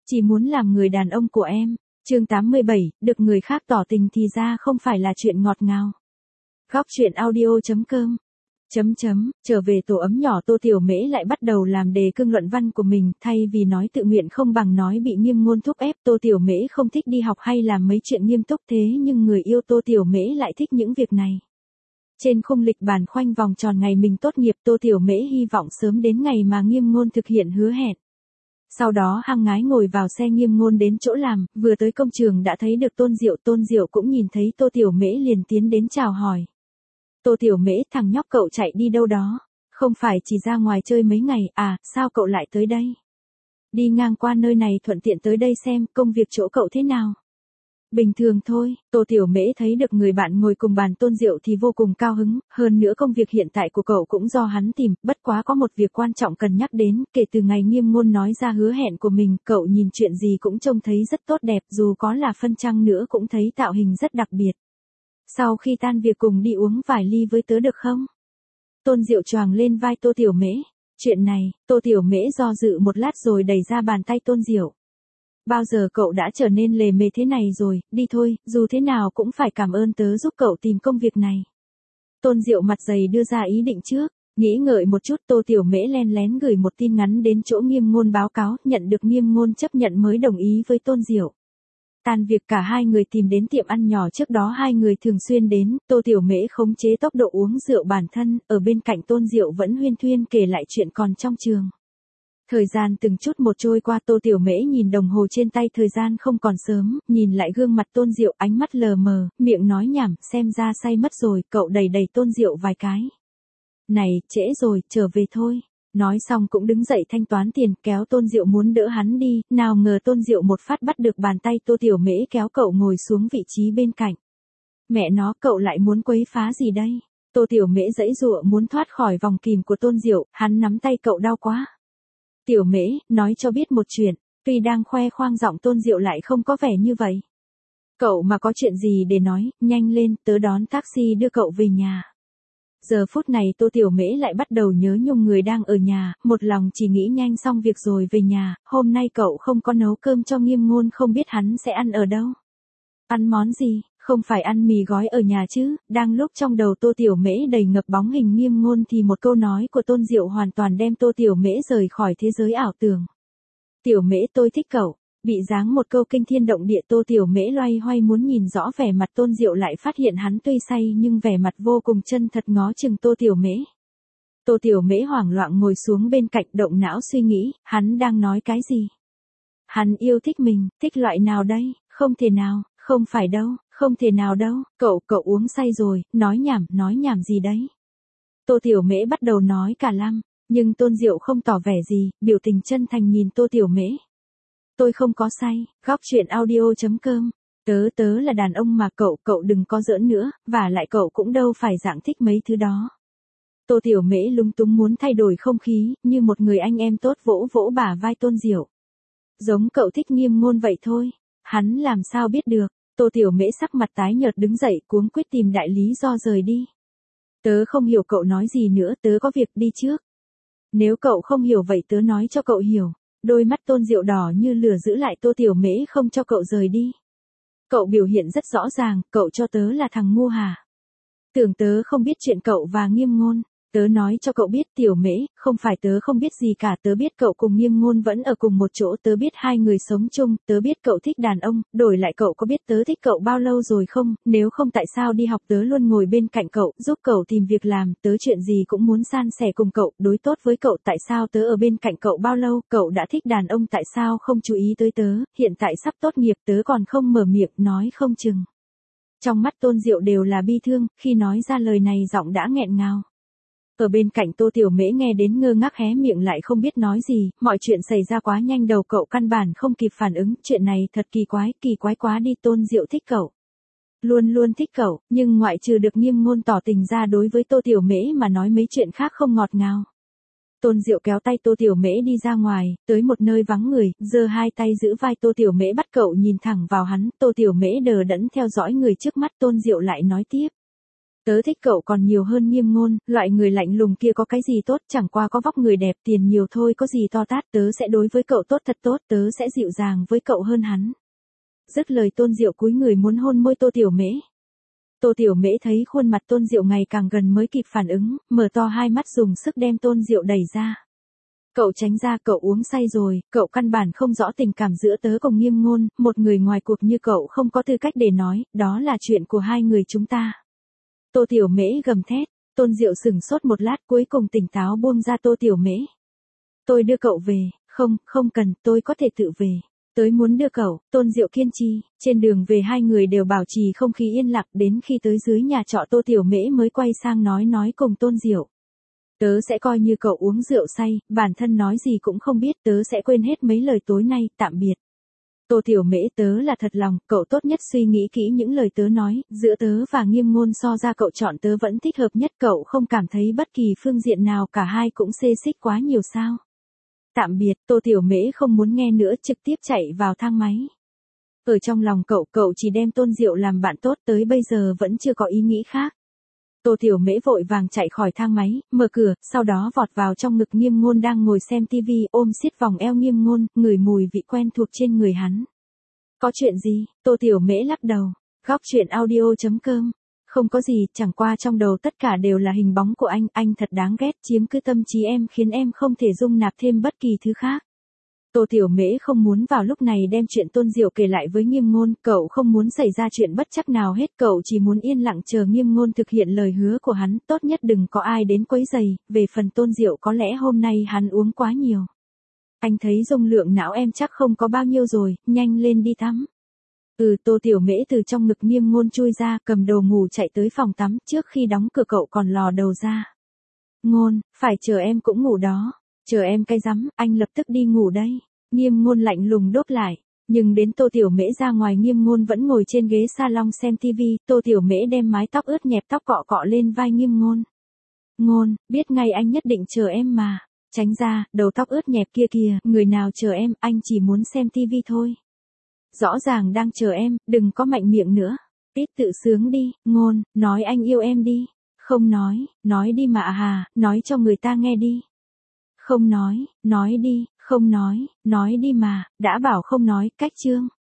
chỉ muốn làm người đàn ông của em. Chương 87, được người khác tỏ tình thì ra không phải là chuyện ngọt ngào. Góc truyện audio.com. Trở về tổ ấm nhỏ, Tô Tiểu Mễ lại bắt đầu làm đề cương luận văn của mình, thay vì nói tự nguyện không bằng nói bị Nghiêm Ngôn thúc ép. Tô Tiểu Mễ không thích đi học hay làm mấy chuyện nghiêm túc, thế nhưng người yêu Tô Tiểu Mễ lại thích những việc này. Trên khung lịch bàn khoanh vòng tròn ngày mình tốt nghiệp, Tô Tiểu Mễ hy vọng sớm đến ngày mà Nghiêm Ngôn thực hiện hứa hẹn. Sau đó hăng ngái ngồi vào xe Nghiêm Ngôn đến chỗ làm, vừa tới công trường đã thấy được Tôn Diệu cũng nhìn thấy Tô Tiểu Mễ liền tiến đến chào hỏi. Tô Tiểu Mễ, thằng nhóc cậu chạy đi đâu đó? Không phải chỉ ra ngoài chơi mấy ngày à, sao cậu lại tới đây? Đi ngang qua nơi này thuận tiện tới đây xem, công việc chỗ cậu thế nào? Bình thường thôi. Tô Tiểu Mễ thấy được người bạn ngồi cùng bàn Tôn Diệu thì vô cùng cao hứng, hơn nữa công việc hiện tại của cậu cũng do hắn tìm, bất quá có một việc quan trọng cần nhắc đến, kể từ ngày Nghiêm Ngôn nói ra hứa hẹn của mình, cậu nhìn chuyện gì cũng trông thấy rất tốt đẹp, dù có là phân trăng nữa cũng thấy tạo hình rất đặc biệt. Sau khi tan việc cùng đi uống vài ly với tớ được không? Tôn Diệu choàng lên vai Tô Tiểu Mễ. Chuyện này, Tô Tiểu Mễ do dự một lát rồi đẩy ra bàn tay Tôn Diệu. Bao giờ cậu đã trở nên lề mề thế này rồi, đi thôi, dù thế nào cũng phải cảm ơn tớ giúp cậu tìm công việc này. Tôn Diệu mặt dày đưa ra ý định trước, nghĩ ngợi một chút, Tô Tiểu Mễ len lén gửi một tin ngắn đến chỗ Nghiêm Ngôn báo cáo, nhận được Nghiêm Ngôn chấp nhận mới đồng ý với Tôn Diệu. Tan việc cả hai người tìm đến tiệm ăn nhỏ trước đó hai người thường xuyên đến, Tô Tiểu Mễ khống chế tốc độ uống rượu bản thân, ở bên cạnh Tôn Diệu vẫn huyên thuyên kể lại chuyện còn trong trường. Thời gian từng chút một trôi qua, Tô Tiểu Mễ nhìn đồng hồ trên tay, thời gian không còn sớm, nhìn lại gương mặt Tôn Diệu, ánh mắt lờ mờ, miệng nói nhảm, xem ra say mất rồi, cậu đẩy Tôn Diệu vài cái. Này, trễ rồi, trở về thôi. Nói xong cũng đứng dậy thanh toán tiền, kéo Tôn Diệu muốn đỡ hắn đi, nào ngờ Tôn Diệu một phát bắt được bàn tay Tô Tiểu Mễ kéo cậu ngồi xuống vị trí bên cạnh. Mẹ nó, cậu lại muốn quấy phá gì đây? Tô Tiểu Mễ giãy giụa muốn thoát khỏi vòng kìm của Tôn Diệu, hắn nắm tay cậu đau quá. Tiểu Mễ, nói cho biết một chuyện, tuy đang khoe khoang giọng Tôn Diệu lại không có vẻ như vậy. Cậu mà có chuyện gì để nói, nhanh lên, tớ đón taxi đưa cậu về nhà. Giờ phút này Tô Tiểu Mễ lại bắt đầu nhớ nhung người đang ở nhà, một lòng chỉ nghĩ nhanh xong việc rồi về nhà, hôm nay cậu không có nấu cơm cho Nghiêm Ngôn, không biết hắn sẽ ăn ở đâu. Ăn món gì, không phải ăn mì gói ở nhà chứ? Đang lúc trong đầu Tô Tiểu Mễ đầy ngập bóng hình Nghiêm Ngôn thì một câu nói của Tôn Diệu hoàn toàn đem Tô Tiểu Mễ rời khỏi thế giới ảo tưởng. Tiểu Mễ, tôi thích cậu. Bị giáng một câu kinh thiên động địa, Tô Tiểu Mễ loay hoay muốn nhìn rõ vẻ mặt Tôn Diệu, lại phát hiện hắn tuy say nhưng vẻ mặt vô cùng chân thật ngó chừng Tô Tiểu Mễ. Tô Tiểu Mễ hoảng loạn ngồi xuống bên cạnh, động não suy nghĩ, hắn đang nói cái gì? Hắn yêu thích mình, thích loại nào đây? Không thể nào, không phải đâu, không thể nào đâu, cậu uống say rồi, nói nhảm gì đấy? Tô Tiểu Mễ bắt đầu nói cả lăm, nhưng Tôn Diệu không tỏ vẻ gì, biểu tình chân thành nhìn Tô Tiểu Mễ. Tôi không có say. Góc truyện audio.com. Tớ là đàn ông mà, cậu đừng có giỡn nữa, và lại cậu cũng đâu phải dạng thích mấy thứ đó. Tô Tiểu Mễ lúng túng muốn thay đổi không khí, như một người anh em tốt vỗ vỗ bả vai Tôn Diệu. Giống cậu thích Nghiêm Ngôn vậy thôi. Hắn làm sao biết được? Tô Tiểu Mễ sắc mặt tái nhợt đứng dậy, cuống quyết tìm đại lý do rời đi. Tớ không hiểu cậu nói gì nữa, tớ có việc đi trước. Nếu cậu không hiểu vậy tớ nói cho cậu hiểu. Đôi mắt Tôn Diệu đỏ như lửa giữ lại Tô Tiểu Mễ không cho cậu rời đi. Cậu biểu hiện rất rõ ràng, cậu cho tớ là thằng ngu hả? Tưởng tớ không biết chuyện cậu và Nghiêm Ngôn. Tớ nói cho cậu biết Tiểu Mễ, không phải tớ không biết gì cả, tớ biết cậu cùng Nghiêm Ngôn vẫn ở cùng một chỗ, tớ biết hai người sống chung, tớ biết cậu thích đàn ông, đổi lại cậu có biết tớ thích cậu bao lâu rồi không? Nếu không tại sao đi học tớ luôn ngồi bên cạnh cậu, giúp cậu tìm việc làm, tớ chuyện gì cũng muốn san sẻ cùng cậu, đối tốt với cậu, tại sao tớ ở bên cạnh cậu bao lâu, cậu đã thích đàn ông tại sao không chú ý tới tớ, hiện tại sắp tốt nghiệp tớ còn không mở miệng nói không chừng. Trong mắt Tôn Diệu đều là bi thương, khi nói ra lời này giọng đã nghẹn ngào. Ở bên cạnh Tô Tiểu Mễ nghe đến ngơ ngác hé miệng lại không biết nói gì, mọi chuyện xảy ra quá nhanh đầu cậu căn bản không kịp phản ứng, chuyện này thật kỳ quái quá đi, Tôn Diệu thích cậu. Luôn luôn thích cậu, nhưng ngoại trừ được Nghiêm Ngôn tỏ tình ra đối với Tô Tiểu Mễ mà nói mấy chuyện khác không ngọt ngào. Tôn Diệu kéo tay Tô Tiểu Mễ đi ra ngoài, tới một nơi vắng người, giơ hai tay giữ vai Tô Tiểu Mễ bắt cậu nhìn thẳng vào hắn, Tô Tiểu Mễ đờ đẫn theo dõi người trước mắt, Tôn Diệu lại nói tiếp. Tớ thích cậu còn nhiều hơn Nghiêm Ngôn, loại người lạnh lùng kia có cái gì tốt, chẳng qua có vóc người đẹp, tiền nhiều thôi, có gì to tát, tớ sẽ đối với cậu tốt thật tốt, tớ sẽ dịu dàng với cậu hơn hắn. Dứt lời Tôn Diệu cúi người muốn hôn môi Tô Tiểu Mễ. Tô Tiểu Mễ thấy khuôn mặt Tôn Diệu ngày càng gần mới kịp phản ứng, mở to hai mắt dùng sức đem Tôn Diệu đẩy ra. Cậu tránh ra, cậu uống say rồi, cậu căn bản không rõ tình cảm giữa tớ cùng Nghiêm Ngôn, một người ngoài cuộc như cậu không có tư cách để nói, đó là chuyện của hai người chúng ta. Tô Tiểu Mễ gầm thét, Tôn Diệu sửng sốt một lát cuối cùng tỉnh táo buông ra Tô Tiểu Mễ. Tôi đưa cậu về, không cần, tôi có thể tự về. Tới muốn đưa cậu, Tôn Diệu kiên trì, trên đường về hai người đều bảo trì không khí yên lặng đến khi tới dưới nhà trọ Tô Tiểu Mễ mới quay sang nói cùng Tôn Diệu. Tớ sẽ coi như cậu uống rượu say, bản thân nói gì cũng không biết, tớ sẽ quên hết mấy lời tối nay, tạm biệt. Tô Tiểu Mễ, tớ là thật lòng, cậu tốt nhất suy nghĩ kỹ những lời tớ nói, giữa tớ và Nghiêm Ngôn so ra cậu chọn tớ vẫn thích hợp nhất, cậu không cảm thấy bất kỳ phương diện nào cả hai cũng xê xích quá nhiều sao? Tạm biệt, Tô Tiểu Mễ không muốn nghe nữa, trực tiếp chạy vào thang máy. Ở trong lòng cậu chỉ đem Tôn Diệu làm bạn tốt, tới bây giờ vẫn chưa có ý nghĩ khác. Tô Tiểu Mễ vội vàng chạy khỏi thang máy, mở cửa, sau đó vọt vào trong ngực Nghiêm Ngôn đang ngồi xem tivi, ôm siết vòng eo Nghiêm Ngôn, ngửi mùi vị quen thuộc trên người hắn. Có chuyện gì? Tô Tiểu Mễ lắc đầu. Góc truyện audio.com. Không có gì, chẳng qua trong đầu tất cả đều là hình bóng của anh thật đáng ghét, chiếm cứ tâm trí em khiến em không thể dung nạp thêm bất kỳ thứ khác. Tô Tiểu Mễ không muốn vào lúc này đem chuyện Tôn Diệu kể lại với Nghiêm Ngôn, cậu không muốn xảy ra chuyện bất trắc nào hết, cậu chỉ muốn yên lặng chờ Nghiêm Ngôn thực hiện lời hứa của hắn, tốt nhất đừng có ai đến quấy rầy, về phần Tôn Diệu có lẽ hôm nay hắn uống quá nhiều. Anh thấy dung lượng não em chắc không có bao nhiêu rồi, nhanh lên đi tắm. Tô Tiểu Mễ từ trong ngực Nghiêm Ngôn chui ra, cầm đồ ngủ chạy tới phòng tắm, trước khi đóng cửa cậu còn lò đầu ra. Ngôn, phải chờ em cũng ngủ đó. Chờ em cái rắm, anh lập tức đi ngủ đây. Nghiêm Ngôn lạnh lùng đốt lại. Nhưng đến Tô Tiểu Mễ ra ngoài, Nghiêm Ngôn vẫn ngồi trên ghế salon xem tivi, Tô Tiểu Mễ đem mái tóc ướt nhẹp tóc cọ cọ lên vai Nghiêm Ngôn. Ngôn, biết ngay anh nhất định chờ em mà. Tránh ra, đầu tóc ướt nhẹp kia kìa, người nào chờ em, anh chỉ muốn xem tivi thôi. Rõ ràng đang chờ em, đừng có mạnh miệng nữa. Ít tự sướng đi, Ngôn, nói anh yêu em đi. Không nói đi mà nói cho người ta nghe đi. Không nói đi, không nói đi mà, đã bảo không nói, cách chương.